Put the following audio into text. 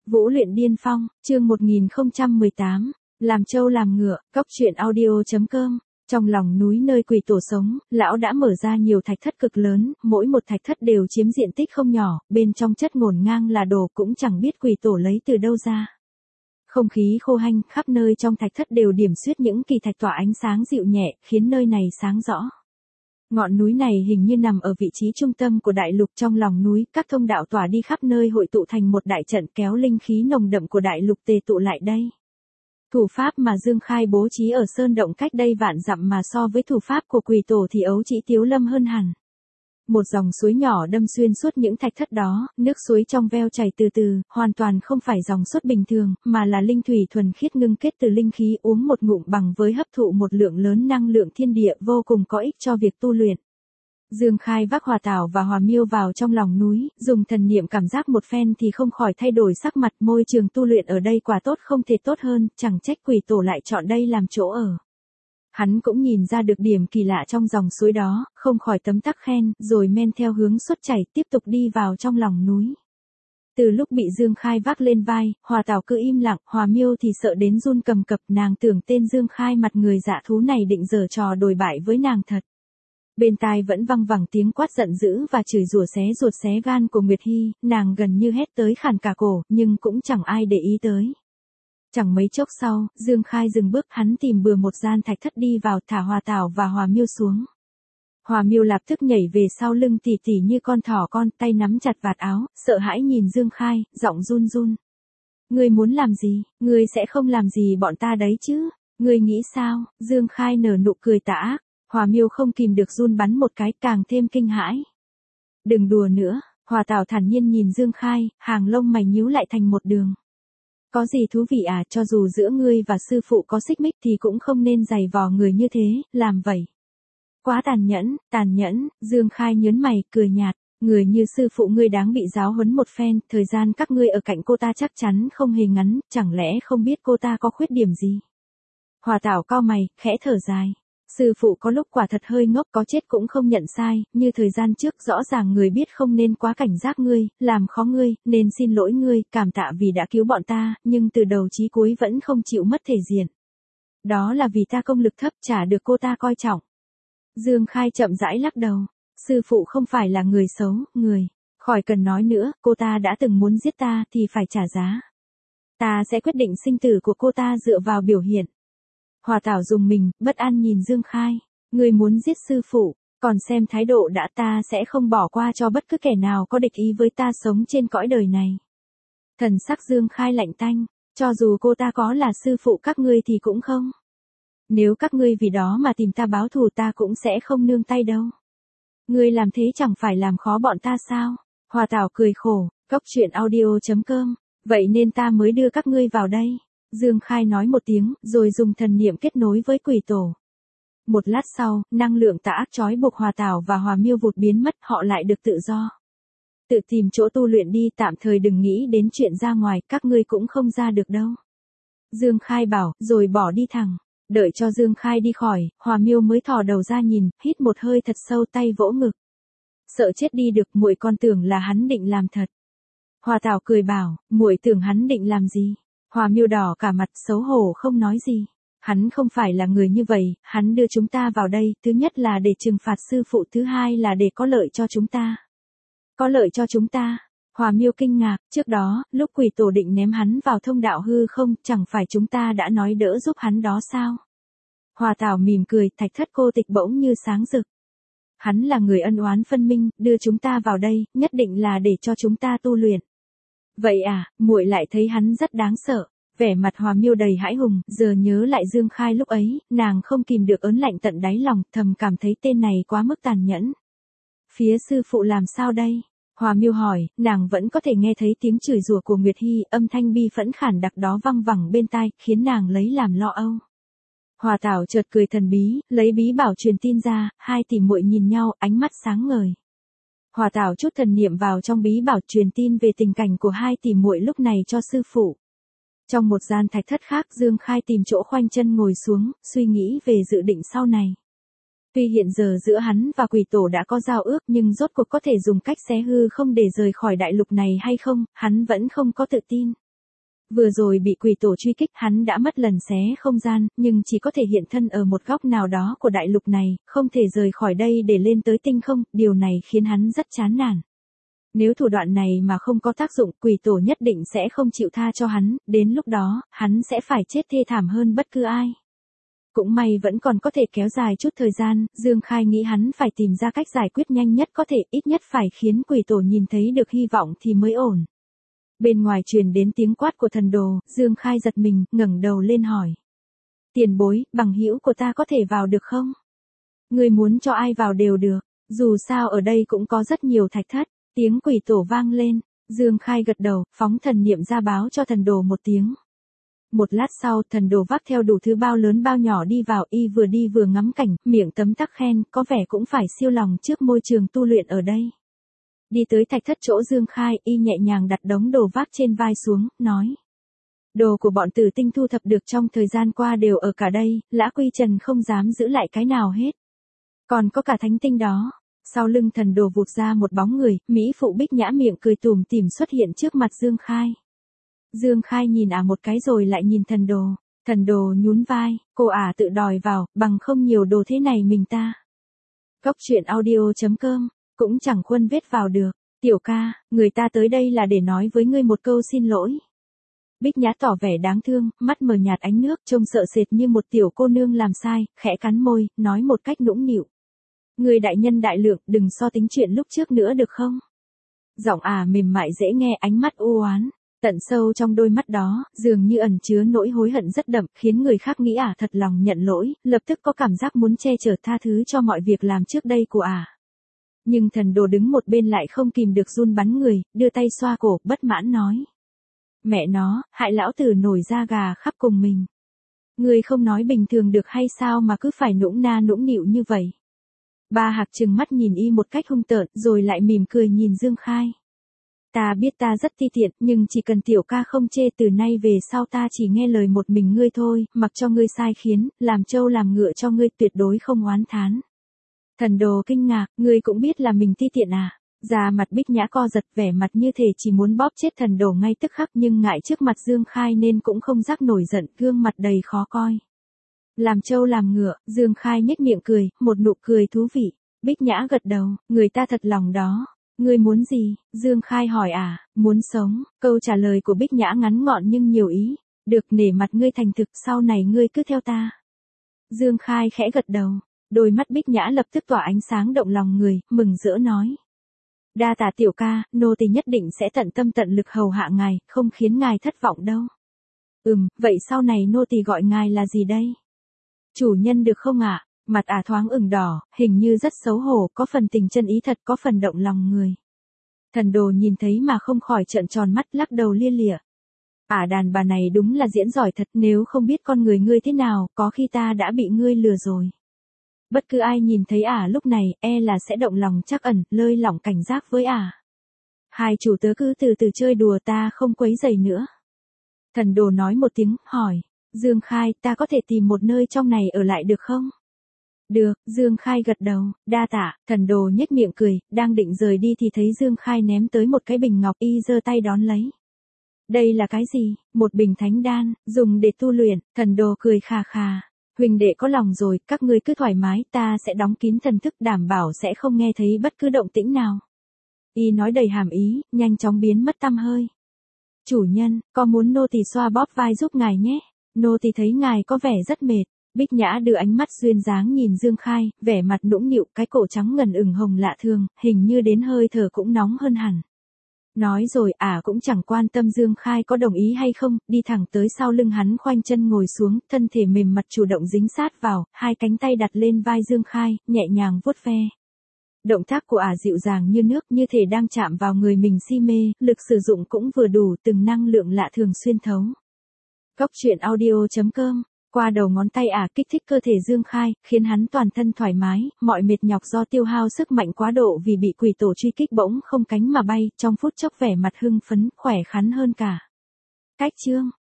Vũ luyện điên phong, chương 1018, làm trâu làm ngựa, cóc truyện audio.com. Trong lòng núi nơi quỷ tổ sống, lão đã mở ra nhiều thạch thất cực lớn, mỗi một thạch thất đều chiếm diện tích không nhỏ, bên trong chất ngổn ngang là đồ cũng chẳng biết quỷ tổ lấy từ đâu ra. Không khí khô hanh, khắp nơi trong thạch thất đều điểm xuyết những kỳ thạch tỏa ánh sáng dịu nhẹ, khiến nơi này sáng rõ. Ngọn núi này hình như nằm ở vị trí trung tâm của đại lục, trong lòng núi, các thông đạo tỏa đi khắp nơi hội tụ thành một đại trận kéo linh khí nồng đậm của đại lục tề tụ lại đây. Thủ pháp mà Dương Khai bố trí ở sơn động cách đây vạn dặm mà so với thủ pháp của quỷ tổ thì ấu trĩ tiếu lâm hơn hẳn. Một dòng suối nhỏ đâm xuyên suốt những thạch thất đó, nước suối trong veo chảy từ từ, hoàn toàn không phải dòng suốt bình thường, mà là linh thủy thuần khiết ngưng kết từ linh khí, uống một ngụm bằng với hấp thụ một lượng lớn năng lượng thiên địa, vô cùng có ích cho việc tu luyện. Dương Khai vác Hòa Tảo và Hòa Miêu vào trong lòng núi, dùng thần niệm cảm giác một phen thì không khỏi thay đổi sắc mặt. Môi trường tu luyện ở đây quả tốt không thể tốt hơn, chẳng trách quỷ tổ lại chọn đây làm chỗ ở. Hắn cũng nhìn ra được điểm kỳ lạ trong dòng suối đó, không khỏi tấm tắc khen, rồi men theo hướng xuất chảy tiếp tục đi vào trong lòng núi. Từ lúc bị Dương Khai vác lên vai, Hòa Tảo cứ im lặng, Hòa Miêu thì sợ đến run cầm cập, nàng tưởng tên Dương Khai mặt người dạ thú này định giở trò đồi bại với nàng thật. Bên tai vẫn văng vẳng tiếng quát giận dữ và chửi rủa xé ruột xé gan của Nguyệt Hi, nàng gần như hét tới khản cả cổ, nhưng cũng chẳng ai để ý tới. Chẳng mấy chốc sau, Dương Khai dừng bước, hắn tìm bừa một gian thạch thất đi vào, thả Hòa Tảo và Hòa Miêu xuống. Hòa Miêu lập tức nhảy về sau lưng tỉ tỉ như con thỏ con, tay nắm chặt vạt áo, sợ hãi nhìn Dương Khai, giọng run run. Ngươi muốn làm gì, ngươi sẽ không làm gì bọn ta đấy chứ, ngươi nghĩ sao? Dương Khai nở nụ cười tà ác. Hòa Miêu không kìm được run bắn một cái, càng thêm kinh hãi. Đừng đùa nữa, Hòa Tảo thản nhiên nhìn Dương Khai, hàng lông mày nhíu lại thành một đường. Có gì thú vị à, cho dù giữa ngươi và sư phụ có xích mích thì cũng không nên giày vò người như thế, làm vậy. Quá tàn nhẫn, Dương Khai nhớn mày, cười nhạt, người như sư phụ ngươi đáng bị giáo huấn một phen, thời gian các ngươi ở cạnh cô ta chắc chắn không hề ngắn, chẳng lẽ không biết cô ta có khuyết điểm gì. Hòa Tảo cau mày, khẽ thở dài. Sư phụ có lúc quả thật hơi ngốc, có chết cũng không nhận sai, như thời gian trước rõ ràng người biết không nên quá cảnh giác ngươi, làm khó ngươi, nên xin lỗi ngươi, cảm tạ vì đã cứu bọn ta, nhưng từ đầu chí cuối vẫn không chịu mất thể diện. Đó là vì ta công lực thấp, chả được cô ta coi trọng. Dương Khai chậm rãi lắc đầu, sư phụ không phải là người xấu, khỏi cần nói nữa, cô ta đã từng muốn giết ta thì phải trả giá. Ta sẽ quyết định sinh tử của cô ta dựa vào biểu hiện. Hòa Tảo dùng mình, bất an nhìn Dương Khai. Ngươi muốn giết sư phụ, còn xem thái độ đã, ta sẽ không bỏ qua cho bất cứ kẻ nào có địch ý với ta sống trên cõi đời này. Thần sắc Dương Khai lạnh tanh, cho dù cô ta có là sư phụ các ngươi thì cũng không. Nếu các ngươi vì đó mà tìm ta báo thù ta cũng sẽ không nương tay đâu. Ngươi làm thế chẳng phải làm khó bọn ta sao? Hòa Tảo cười khổ, cóc truyện audio.com, vậy nên ta mới đưa các ngươi vào đây. Dương Khai nói một tiếng, rồi dùng thần niệm kết nối với quỷ tổ. Một lát sau, năng lượng tà ác trói buộc Hòa Tảo và Hòa Miêu vụt biến mất, họ lại được tự do. Tự tìm chỗ tu luyện đi, tạm thời đừng nghĩ đến chuyện ra ngoài, các ngươi cũng không ra được đâu. Dương Khai bảo, rồi bỏ đi thẳng. Đợi cho Dương Khai đi khỏi, Hòa Miêu mới thò đầu ra nhìn, hít một hơi thật sâu, tay vỗ ngực. Sợ chết đi được, muội còn tưởng là hắn định làm thật. Hòa Tảo cười bảo, muội tưởng hắn định làm gì? Hòa Miêu đỏ cả mặt, xấu hổ không nói gì. Hắn không phải là người như vậy, hắn đưa chúng ta vào đây, thứ nhất là để trừng phạt sư phụ, thứ hai là để có lợi cho chúng ta. Có lợi cho chúng ta? Hòa Miêu kinh ngạc, trước đó, lúc quỷ tổ định ném hắn vào thông đạo hư không, chẳng phải chúng ta đã nói đỡ giúp hắn đó sao? Hòa Tảo mỉm cười, thạch thất cô tịch bỗng như sáng rực. Hắn là người ân oán phân minh, đưa chúng ta vào đây, nhất định là để cho chúng ta tu luyện. Vậy à, muội lại thấy hắn rất đáng sợ. Vẻ mặt Hòa Miêu đầy hãi hùng, giờ nhớ lại Dương Khai lúc ấy, nàng không kìm được ớn lạnh tận đáy lòng, thầm cảm thấy tên này quá mức tàn nhẫn. Phía sư phụ làm sao đây? Hòa Miêu hỏi, nàng vẫn có thể nghe thấy tiếng chửi rủa của Nguyệt Hi, âm thanh bi phẫn khản đặc đó văng vẳng bên tai, khiến nàng lấy làm lo âu. Hòa Tảo chợt cười thần bí, lấy bí bảo truyền tin ra, hai tỷ muội nhìn nhau, ánh mắt sáng ngời. Hòa Tảo chút thần niệm vào trong bí bảo truyền tin về tình cảnh của hai tỷ muội lúc này cho sư phụ. Trong một gian thạch thất khác, Dương Khai tìm chỗ khoanh chân ngồi xuống, suy nghĩ về dự định sau này. Tuy hiện giờ giữa hắn và quỷ tổ đã có giao ước, nhưng rốt cuộc có thể dùng cách xé hư không để rời khỏi đại lục này hay không, hắn vẫn không có tự tin. Vừa rồi bị quỷ tổ truy kích, hắn đã mất lần xé không gian, nhưng chỉ có thể hiện thân ở một góc nào đó của đại lục này, không thể rời khỏi đây để lên tới tinh không, điều này khiến hắn rất chán nản. Nếu thủ đoạn này mà không có tác dụng, quỷ tổ nhất định sẽ không chịu tha cho hắn, đến lúc đó, hắn sẽ phải chết thê thảm hơn bất cứ ai. Cũng may vẫn còn có thể kéo dài chút thời gian, Dương Khai nghĩ hắn phải tìm ra cách giải quyết nhanh nhất có thể, ít nhất phải khiến quỷ tổ nhìn thấy được hy vọng thì mới ổn. Bên ngoài truyền đến tiếng quát của thần đồ, Dương Khai giật mình, ngẩng đầu lên hỏi. Tiền bối, bằng hữu của ta có thể vào được không? Người muốn cho ai vào đều được, dù sao ở đây cũng có rất nhiều thạch thất. Tiếng quỷ tổ vang lên, Dương Khai gật đầu, phóng thần niệm ra báo cho thần đồ một tiếng. Một lát sau, thần đồ vác theo đủ thứ bao lớn bao nhỏ đi vào, y vừa đi vừa ngắm cảnh, miệng tấm tắc khen, có vẻ cũng phải siêu lòng trước môi trường tu luyện ở đây. Đi tới thạch thất chỗ Dương Khai, y nhẹ nhàng đặt đống đồ vác trên vai xuống, nói. Đồ của bọn tử tinh thu thập được trong thời gian qua đều ở cả đây, Lã Quy Trần không dám giữ lại cái nào hết. Còn có cả thánh tinh đó. Sau lưng thần đồ vụt ra một bóng người, Mỹ phụ Bích Nhã miệng cười tủm tỉm xuất hiện trước mặt Dương Khai. Dương Khai nhìn một cái rồi lại nhìn thần đồ nhún vai, cô tự đòi vào, bằng không nhiều đồ thế này mình ta. Cốc truyện audio.com, cũng chẳng khuân vết vào được, tiểu ca, người ta tới đây là để nói với ngươi một câu xin lỗi. Bích Nhã tỏ vẻ đáng thương, mắt mờ nhạt ánh nước, trông sợ sệt như một tiểu cô nương làm sai, khẽ cắn môi, nói một cách nũng nịu. Người đại nhân đại lượng, đừng so tính chuyện lúc trước nữa được không? Giọng mềm mại dễ nghe, ánh mắt u oán. Tận sâu trong đôi mắt đó, dường như ẩn chứa nỗi hối hận rất đậm, khiến người khác nghĩ thật lòng nhận lỗi, lập tức có cảm giác muốn che chở tha thứ cho mọi việc làm trước đây của Nhưng thần đồ đứng một bên lại không kìm được run bắn người, đưa tay xoa cổ, bất mãn nói. Mẹ nó, hại lão tử nổi da gà khắp cùng mình. Người không nói bình thường được hay sao mà cứ phải nũng nịu như vậy? Ba Hạc trừng mắt nhìn y một cách hung tợn, rồi lại mỉm cười nhìn Dương Khai. Ta biết ta rất ti tiện, nhưng chỉ cần tiểu ca không chê, từ nay về sau ta chỉ nghe lời một mình ngươi thôi, mặc cho ngươi sai khiến, làm trâu làm ngựa cho ngươi, tuyệt đối không oán thán. Thần đồ kinh ngạc, ngươi cũng biết là mình ti tiện Da mặt Bích Nhã co giật, vẻ mặt như thể chỉ muốn bóp chết thần đồ ngay tức khắc, nhưng ngại trước mặt Dương Khai nên cũng không dám nổi giận, gương mặt đầy khó coi. Làm trâu làm ngựa, Dương Khai nhếch miệng cười, một nụ cười thú vị. Bích Nhã gật đầu, người ta thật lòng đó. Ngươi muốn gì? Dương Khai hỏi muốn sống. Câu trả lời của Bích Nhã ngắn gọn nhưng nhiều ý. Được, nể mặt ngươi thành thực, sau này ngươi cứ theo ta. Dương Khai khẽ gật đầu. Đôi mắt Bích Nhã lập tức tỏa ánh sáng động lòng người, mừng rỡ nói. Đa tạ tiểu ca, nô tỳ nhất định sẽ tận tâm tận lực hầu hạ ngài, không khiến ngài thất vọng đâu. Vậy sau này nô tỳ gọi ngài là gì đây? Chủ nhân được không ạ? Mặt thoáng ửng đỏ, hình như rất xấu hổ, có phần tình chân ý thật, có phần động lòng người. Thần đồ nhìn thấy mà không khỏi trợn tròn mắt, lắc đầu lia lịa. Đàn bà này đúng là diễn giỏi thật, nếu không biết con người ngươi thế nào, có khi ta đã bị ngươi lừa rồi. Bất cứ ai nhìn thấy lúc này, là sẽ động lòng trắc ẩn, lơi lỏng cảnh giác với Hai chủ tớ cứ từ từ chơi đùa, ta không quấy rầy nữa. Thần đồ nói một tiếng, hỏi. Dương Khai, ta có thể tìm một nơi trong này ở lại được không? Được, Dương Khai gật đầu, đa tạ. Thần đồ nhếch miệng cười, đang định rời đi thì thấy Dương Khai ném tới một cái bình ngọc, y giơ tay đón lấy. Đây là cái gì? Một bình thánh đan, dùng để tu luyện. Thần đồ cười khà khà. Huỳnh đệ có lòng rồi, các ngươi cứ thoải mái, ta sẽ đóng kín thần thức, đảm bảo sẽ không nghe thấy bất cứ động tĩnh nào. Y nói đầy hàm ý, nhanh chóng biến mất tăm hơi. Chủ nhân, có muốn nô tỳ xoa bóp vai giúp ngài nhé? Nô tỳ thấy ngài có vẻ rất mệt. Bích Nhã đưa ánh mắt duyên dáng nhìn Dương Khai, vẻ mặt nũng nịu, cái cổ trắng ngần ửng hồng lạ thường, hình như đến hơi thở cũng nóng hơn hẳn. Nói rồi cũng chẳng quan tâm Dương Khai có đồng ý hay không, đi thẳng tới sau lưng hắn, khoanh chân ngồi xuống, thân thể mềm mặt chủ động dính sát vào, hai cánh tay đặt lên vai Dương Khai, nhẹ nhàng vuốt ve. Động tác của dịu dàng như nước, như thể đang chạm vào người mình si mê, lực sử dụng cũng vừa đủ, từng năng lượng lạ thường xuyên thấu. Cốc truyện audio.com, qua đầu ngón tay kích thích cơ thể Dương Khai, khiến hắn toàn thân thoải mái, mọi mệt nhọc do tiêu hao sức mạnh quá độ vì bị quỷ tổ truy kích bỗng không cánh mà bay, trong phút chốc vẻ mặt hưng phấn, khỏe khoắn hơn cả. Cách chương